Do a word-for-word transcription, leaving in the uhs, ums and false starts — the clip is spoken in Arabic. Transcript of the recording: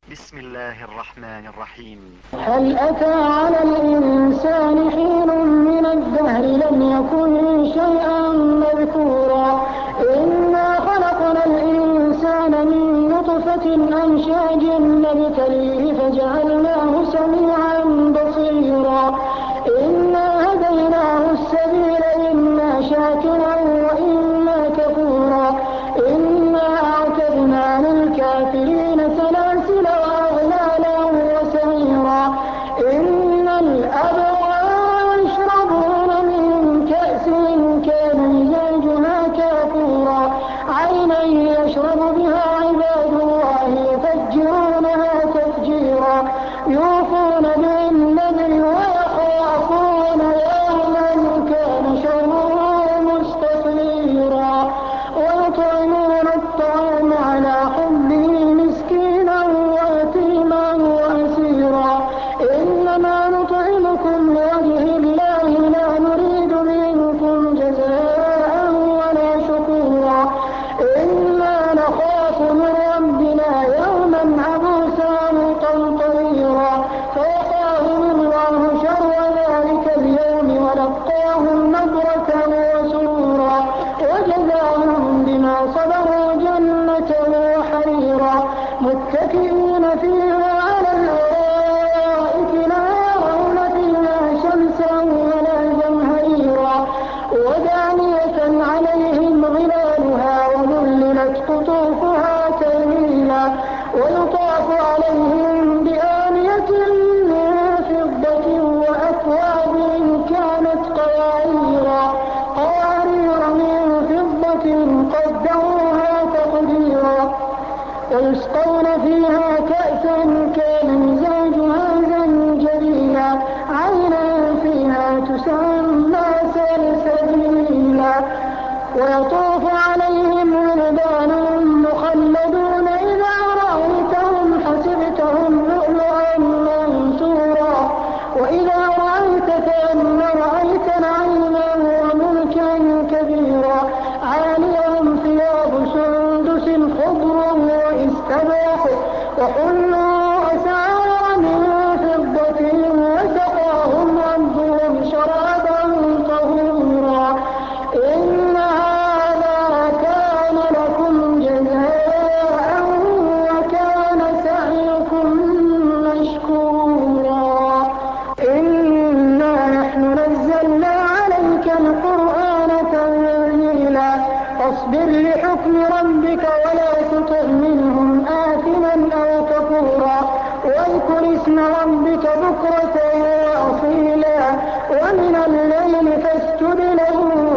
بسم الله الرحمن الرحيم. هل أتى على الإنسان حين من الدهر لم يكن شيئا مذكورا إنا خلقنا الإنسان من نطفة أمشاج نبتليه فجعلناه سميعا بصيرا إنا هديناه السبيل إما شاكرا وإما كفورا إنا أعتدنا للكافرين سلاسل وأغلالا وسعيرا إن الأبرار يشربون من كأس كان مزاجها كافورا عينا يشرب بها عباد الله يفجرونها تفجيرا يوفون بالنذر ويخافون يوما كان شره مستطيرا ويطعمون الطعام على حبه مسكينا ويتيما وأسيرا إنما نطعمكم لوجه الله لا نريد منكم جزاء ولا شكورا إنا نخاف من ربنا يوما عبوسا قمطريرا فوقاهم الله شر ذلك اليوم ولقاهم نضرة وسرورا وجزاهم بما صبروا جنة وحريرا متكئين فيها على الأرائك لا يرون فيها شمسا ولا زمهريرا ودانية عليهم ظلالها وذللت قطوفها تذليلا ويطاف عليهم بآنية من فضة وأكواب كانت قواريرا قوارير من فضة قدروها تقديرا ويسقون فيها كأسا كان مزاجها زنجبيلا عينا فيها تسمى سلسبيلا ويطوف عليهم ولدان مخلدون إذا رأيتهم حسبتهم لؤلؤا منثورا وإذا رأيت ثم رأيت نعيما وملكا كبيرا عاليهم ثياب سندس خضر واستباح وحلوا أسعار من فضة وسقاهم ربهم شرابا طهورا إن هذا كان لكم جزاء وكان سعيكم مشكورا إنا نحن نزلنا عليك القرآن تنزيلا فاصبر لحكم ربك ولا تطع منهم آثما أو كفورا واذكر اسم ربك بكرة وأصيلا ومن الليل فاسجد له